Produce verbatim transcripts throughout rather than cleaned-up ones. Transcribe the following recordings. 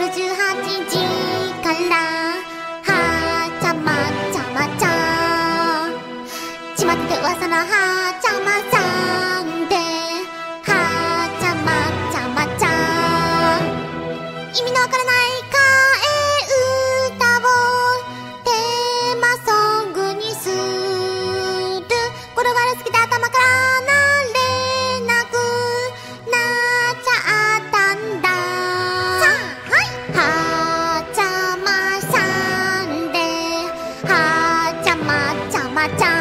夜じゅうはちじからはちゃまちゃまちゃ巷で噂のはちゃまさんではちゃまちゃまちゃ意味のわからない替え歌をテーマソングにする転がる好きで頭からなれなくなっちゃったんださあはいはちゃまさんではちゃまちゃまちゃ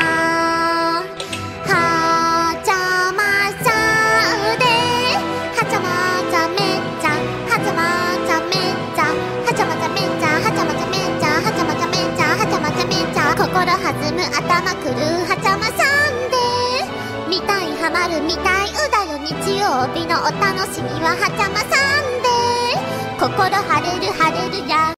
はちゃまさんではちゃまちゃめちゃはちゃまちゃめちゃはちゃまちゃめちゃはちゃまちゃめちゃはちゃまちゃめちゃはちゃまちゃめちゃ心弾む頭くるはちゃまさんで見たいハマる見たいうだよ日曜日のお楽しみははちゃまさんで心晴れる晴れるや